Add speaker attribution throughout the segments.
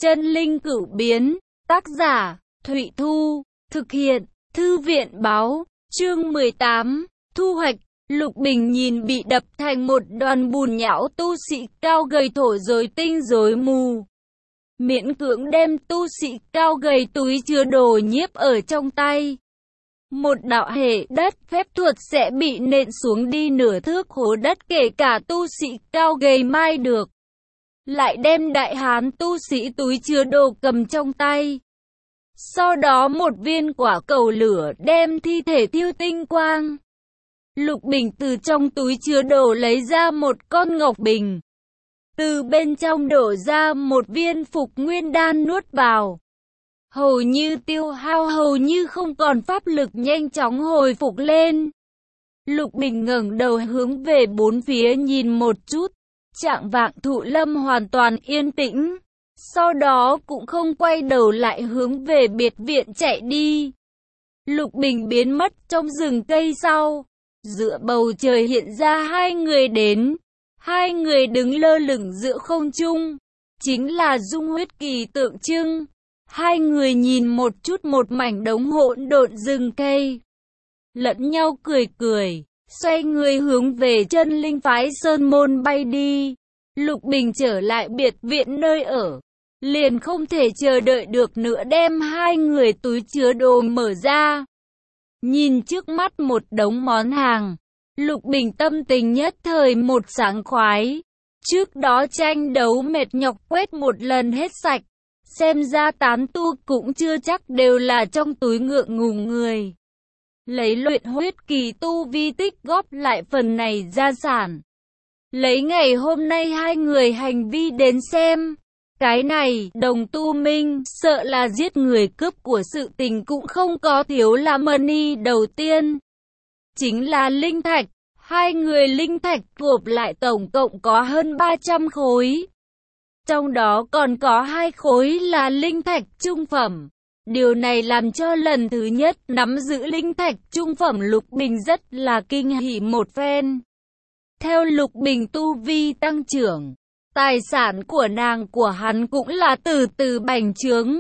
Speaker 1: Chân linh cửu biến, tác giả, Thụy Thu, thực hiện, Thư viện báo, chương 18, thu hoạch. Lục Bình nhìn bị đập thành một đoàn bùn nhão tu sĩ cao gầy thổ rối tinh rối mù. Miễn cưỡng đem tu sĩ cao gầy túi chứa đồ nhiếp ở trong tay. Một đạo hệ đất phép thuật sẽ bị nện xuống đi nửa thước hố đất, kể cả tu sĩ cao gầy mai được. Lại đem đại hán tu sĩ túi chứa đồ cầm trong tay. Sau đó một viên quả cầu lửa đem thi thể thiêu tinh quang. Lục Bình từ trong túi chứa đồ lấy ra một con ngọc bình. Từ bên trong đổ ra một viên phục nguyên đan nuốt vào. Hầu như tiêu hao, hầu như không còn pháp lực, nhanh chóng hồi phục lên. Lục Bình ngẩng đầu hướng về bốn phía nhìn một chút. Trạng vạng Thụ Lâm hoàn toàn yên tĩnh. Sau đó cũng không quay đầu lại hướng về biệt viện chạy đi. Lục Bình biến mất trong rừng cây sau. Giữa bầu trời hiện ra hai người đến. Hai người đứng lơ lửng giữa không trung. Chính là Dung Huyết Kỳ tượng trưng. Hai người nhìn một chút một mảnh đống hỗn độn rừng cây. Lẫn nhau cười cười. Xoay người hướng về chân linh phái Sơn Môn bay đi. Lục Bình trở lại biệt viện nơi ở. Liền không thể chờ đợi được nữa đem hai người túi chứa đồ mở ra. Nhìn trước mắt một đống món hàng. Lục Bình tâm tình nhất thời một sảng khoái. Trước đó tranh đấu mệt nhọc quét một lần hết sạch. Xem ra tán tu cũng chưa chắc đều là trong túi ngượng ngùng người. Lấy luyện huyết kỳ tu vi tích góp lại phần này gia sản. Lấy ngày hôm nay hai người hành vi đến xem. Cái này, đồng tu minh, sợ là giết người cướp của sự tình cũng không có thiếu là money đầu tiên. Chính là linh thạch. Hai người linh thạch gộp lại tổng cộng có hơn 300 khối. Trong đó còn có 2 khối là linh thạch trung phẩm. Điều này làm cho lần thứ nhất nắm giữ linh thạch trung phẩm Lục Bình rất là kinh hỉ một phen. Theo Lục Bình tu vi tăng trưởng, tài sản của nàng của hắn cũng là từ từ bành trướng.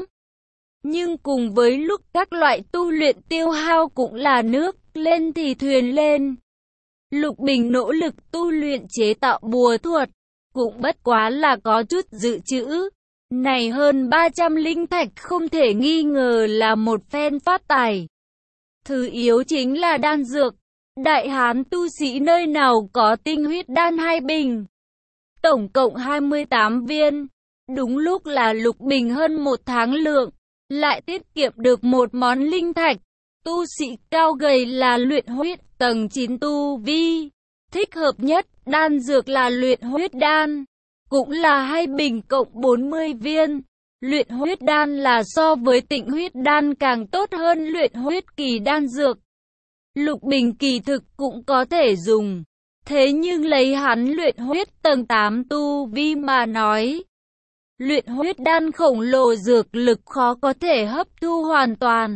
Speaker 1: Nhưng cùng với lúc các loại tu luyện tiêu hao cũng là nước lên thì thuyền lên. Lục Bình nỗ lực tu luyện chế tạo bùa thuật, cũng bất quá là có chút dự trữ. Này hơn 300 linh thạch không thể nghi ngờ là một phen phát tài. Thứ yếu chính là đan dược. Đại hán tu sĩ nơi nào có tinh huyết đan 2 bình. Tổng cộng 28 viên. Đúng lúc là Lục Bình hơn 1 tháng lượng. Lại tiết kiệm được một món linh thạch. Tu sĩ cao gầy là luyện huyết tầng 9 tu vi. Thích hợp nhất đan dược là luyện huyết đan. Cũng là 2 bình cộng 40 viên. Luyện huyết đan là so với tịnh huyết đan càng tốt hơn luyện huyết kỳ đan dược. Lục Bình kỳ thực cũng có thể dùng. Thế nhưng lấy hắn luyện huyết tầng 8 tu vi mà nói. Luyện huyết đan khổng lồ dược lực khó có thể hấp thu hoàn toàn.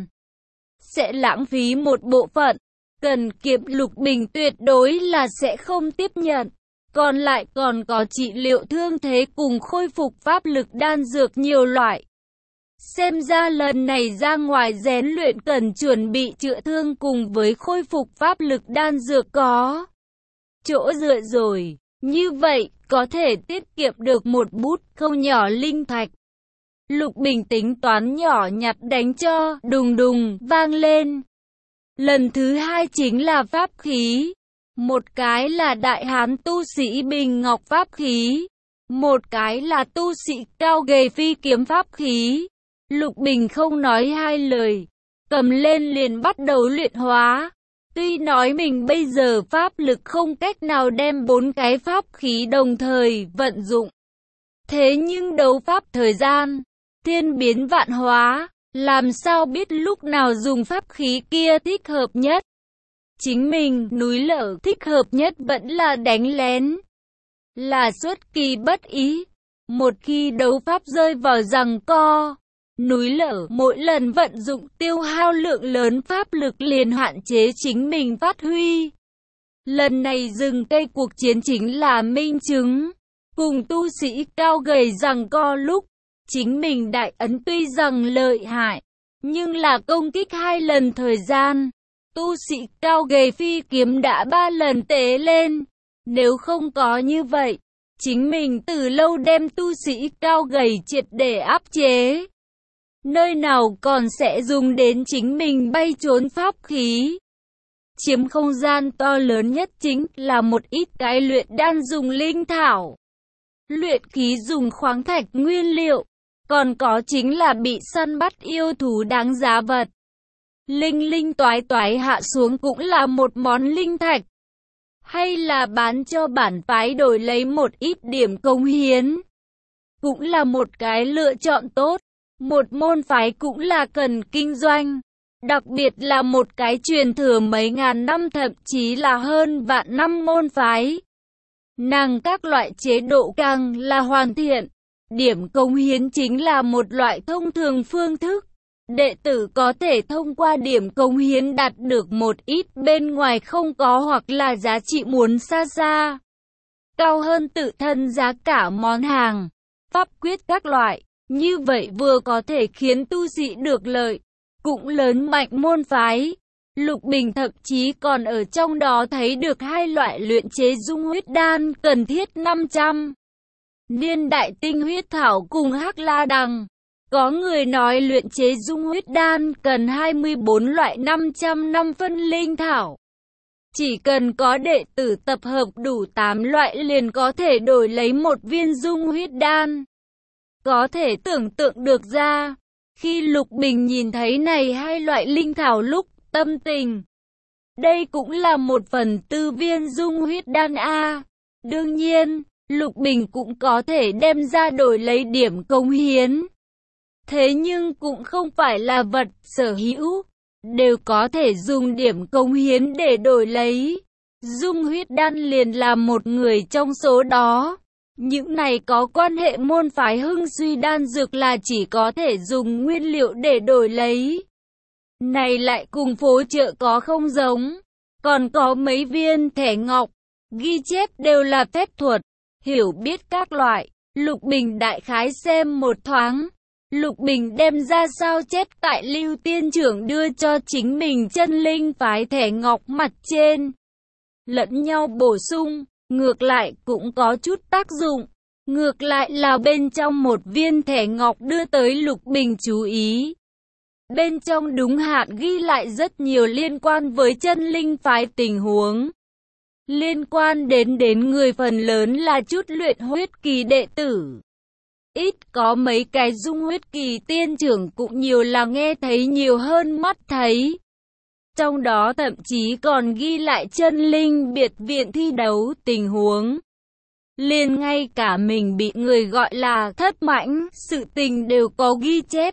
Speaker 1: Sẽ lãng phí một bộ phận. Cần kiệm Lục Bình tuyệt đối là sẽ không tiếp nhận. Còn lại còn có trị liệu thương thế cùng khôi phục pháp lực đan dược nhiều loại. Xem ra lần này ra ngoài rèn luyện cần chuẩn bị chữa thương cùng với khôi phục pháp lực đan dược có chỗ dựa rồi. Như vậy, có thể tiết kiệm được một bút không nhỏ linh thạch. Lục Bình tính toán nhỏ nhặt đánh cho đùng đùng vang lên. Lần thứ hai chính là pháp khí. Một cái là đại hán tu sĩ bình ngọc pháp khí. Một cái là tu sĩ cao gầy phi kiếm pháp khí. Lục Bình không nói hai lời. Cầm lên liền bắt đầu luyện hóa. Tuy nói mình bây giờ pháp lực không cách nào đem 4 cái pháp khí đồng thời vận dụng. Thế nhưng đấu pháp thời gian, thiên biến vạn hóa, làm sao biết lúc nào dùng pháp khí kia thích hợp nhất. Chính mình, núi lở thích hợp nhất vẫn là đánh lén. Là xuất kỳ bất ý. Một khi đấu pháp rơi vào giằng co, núi lở mỗi lần vận dụng tiêu hao lượng lớn pháp lực liền hạn chế chính mình phát huy. Lần này rừng cây cuộc chiến chính là minh chứng. Cùng tu sĩ cao gầy giằng co lúc, Chính mình đại ấn tuy rằng lợi hại, nhưng là công kích 2 lần thời gian. Tu sĩ cao gầy phi kiếm đã 3 lần tế lên. Nếu không có như vậy, chính mình từ lâu đem tu sĩ cao gầy triệt để áp chế. Nơi nào còn sẽ dùng đến chính mình bay trốn pháp khí. Chiếm không gian to lớn nhất chính là một ít cái luyện đan dùng linh thảo. Luyện khí dùng khoáng thạch nguyên liệu. Còn có chính là bị săn bắt yêu thú đáng giá vật. Linh linh toái toái hạ xuống cũng là một món linh thạch. Hay là bán cho bản phái đổi lấy một ít điểm công hiến. Cũng là một cái lựa chọn tốt. Một môn phái cũng là cần kinh doanh. Đặc biệt là một cái truyền thừa mấy ngàn năm thậm chí là hơn vạn năm môn phái. Nàng các loại chế độ càng là hoàn thiện. Điểm công hiến chính là một loại thông thường phương thức. Đệ tử có thể thông qua điểm công hiến đạt được một ít bên ngoài không có hoặc là giá trị muốn xa xa cao hơn tự thân giá cả món hàng, pháp quyết các loại. Như vậy vừa có thể khiến tu sĩ được lợi, cũng lớn mạnh môn phái. Lục Bình thậm chí còn ở trong đó thấy được 2 loại luyện chế dung huyết đan cần thiết 500 niên đại tinh huyết thảo cùng hắc la đằng. Có người nói luyện chế dung huyết đan cần 24 loại 500 năm phân linh thảo. Chỉ cần có đệ tử tập hợp đủ 8 loại liền có thể đổi lấy một viên dung huyết đan. Có thể tưởng tượng được ra, khi Lục Bình nhìn thấy này 2 loại linh thảo lúc tâm tình. Đây cũng là một phần tư viên dung huyết đan A. Đương nhiên, Lục Bình cũng có thể đem ra đổi lấy điểm công hiến. Thế nhưng cũng không phải là vật sở hữu, đều có thể dùng điểm công hiến để đổi lấy. Dung huyết đan liền là một người trong số đó. Những này có quan hệ môn phái Hưng Duy đan dược là chỉ có thể dùng nguyên liệu để đổi lấy. Này lại cùng phố chợ có không giống. Còn có mấy viên thẻ ngọc, ghi chép đều là phép thuật, hiểu biết các loại. Lục Bình đại khái xem một thoáng. Lục Bình đem ra sao chép tại Lưu Tiên Trưởng đưa cho chính mình chân linh phái thẻ ngọc mặt trên. Lẫn nhau bổ sung, ngược lại cũng có chút tác dụng. Ngược lại là bên trong một viên thẻ ngọc đưa tới Lục Bình chú ý. Bên trong đúng hạn ghi lại rất nhiều liên quan với chân linh phái tình huống. Liên quan đến người phần lớn là chút luyện huyết kỳ đệ tử. Ít có mấy cái dung huyết kỳ tiên trưởng cũng nhiều là nghe thấy nhiều hơn mắt thấy. Trong đó thậm chí còn ghi lại chân linh biệt viện thi đấu tình huống. Liền ngay cả mình bị người gọi là thất mãnh, sự tình đều có ghi chép.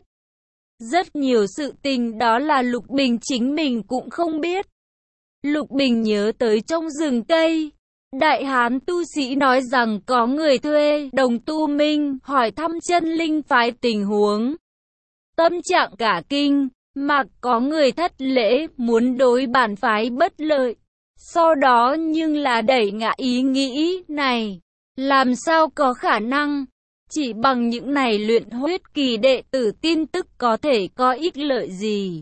Speaker 1: Rất nhiều sự tình đó là Lục Bình chính mình cũng không biết. Lục Bình nhớ tới trong rừng cây, Đại Hán tu sĩ nói rằng có người thuê đồng tu minh hỏi thăm chân linh phái tình huống. Tâm trạng cả kinh, mà có người thất lễ muốn đối bản phái bất lợi. Sau đó nhưng là đẩy ngã ý nghĩ này, làm sao có khả năng, chỉ bằng những này luyện huyết kỳ đệ tử tin tức có thể có ích lợi gì.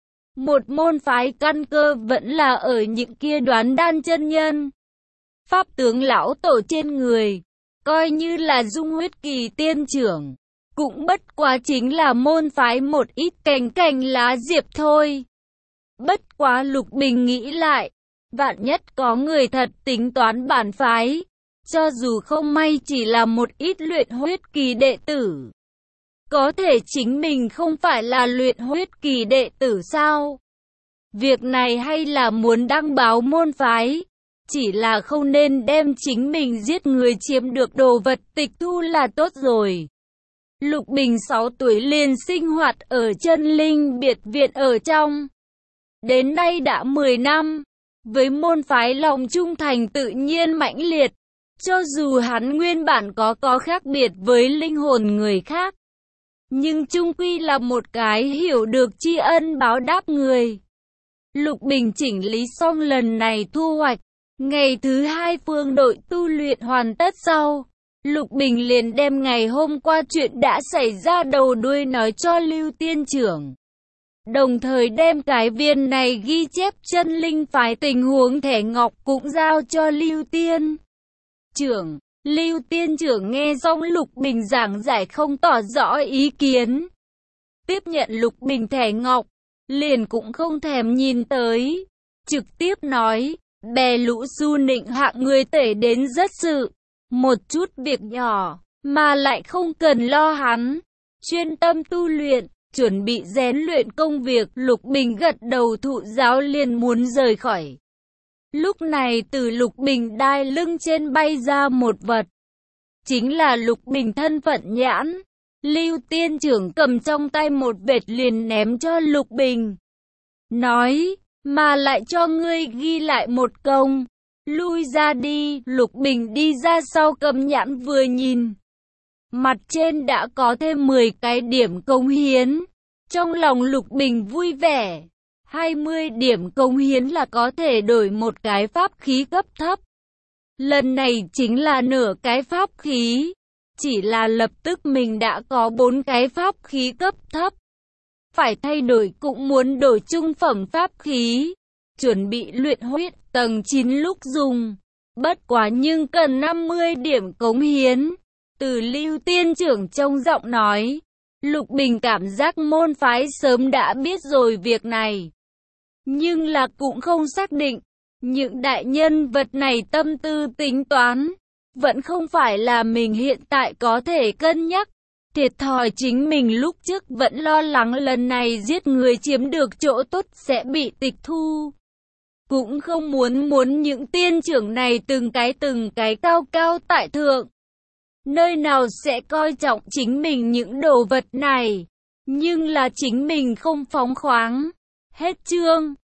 Speaker 1: Một môn phái căn cơ vẫn là ở những kia đoán đan chân nhân. Pháp tướng lão tổ trên người, coi như là dung huyết kỳ tiên trưởng, cũng bất quá chính là môn phái một ít cành cành lá diệp thôi. Bất quá Lục Bình nghĩ lại, vạn nhất có người thật tính toán bản phái, cho dù không may chỉ là một ít luyện huyết kỳ đệ tử. Có thể chính mình không phải là luyện huyết kỳ đệ tử sao? Việc này hay là muốn đăng báo môn phái, chỉ là không nên đem chính mình giết người chiếm được đồ vật tịch thu là tốt rồi. Lục Bình 6 tuổi liền sinh hoạt ở chân linh biệt viện ở trong. Đến nay đã 10 năm, với môn phái lòng trung thành tự nhiên mãnh liệt. Cho dù hắn nguyên bản có khác biệt với linh hồn người khác, nhưng chung quy là một cái hiểu được tri ân báo đáp người. Lục Bình chỉnh lý xong lần này thu hoạch. Ngày thứ 2 phương đội tu luyện hoàn tất sau, Lục Bình liền đem ngày hôm qua chuyện đã xảy ra đầu đuôi nói cho Lưu Tiên trưởng. Đồng thời đem cái viên này ghi chép chân linh phái tình huống thẻ ngọc cũng giao cho Lưu Tiên trưởng. Lưu Tiên trưởng nghe xong Lục Bình giảng giải không tỏ rõ ý kiến. Tiếp nhận Lục Bình thẻ ngọc, liền cũng không thèm nhìn tới. Trực tiếp nói, bè lũ su nịnh hạng người tể đến rất sự. Một chút việc nhỏ, mà lại không cần lo hắn. Chuyên tâm tu luyện, chuẩn bị rèn luyện công việc. Lục Bình gật đầu thụ giáo liền muốn rời khỏi. Lúc này từ Lục Bình đai lưng trên bay ra một vật. Chính là Lục Bình thân phận nhãn. Lưu Tiên trưởng cầm trong tay một vệt liền ném cho Lục Bình. Nói, mà lại cho ngươi ghi lại một công. Lui ra đi. Lục Bình đi ra sau cầm nhãn vừa nhìn. Mặt trên đã có thêm 10 cái điểm cống hiến. Trong lòng Lục Bình vui vẻ. 20 điểm cống hiến là có thể đổi một cái pháp khí cấp thấp. Lần này chính là nửa cái pháp khí. Chỉ là lập tức mình đã có 4 cái pháp khí cấp thấp. Phải thay đổi cũng muốn đổi trung phẩm pháp khí. Chuẩn bị luyện huyết tầng 9 lúc dùng. Bất quá nhưng cần 50 điểm cống hiến. Từ Lưu Tiên trưởng trong giọng nói. Lục Bình cảm giác môn phái sớm đã biết rồi việc này. Nhưng là cũng không xác định. Những đại nhân vật này tâm tư tính toán. Vẫn không phải là mình hiện tại có thể cân nhắc. Thiệt thòi chính mình lúc trước vẫn lo lắng lần này giết người chiếm được chỗ tốt sẽ bị tịch thu. Cũng không muốn những tiên trưởng này từng cái cao cao tại thượng. Nơi nào sẽ coi trọng chính mình những đồ vật này. Nhưng là chính mình không phóng khoáng. Hết chương.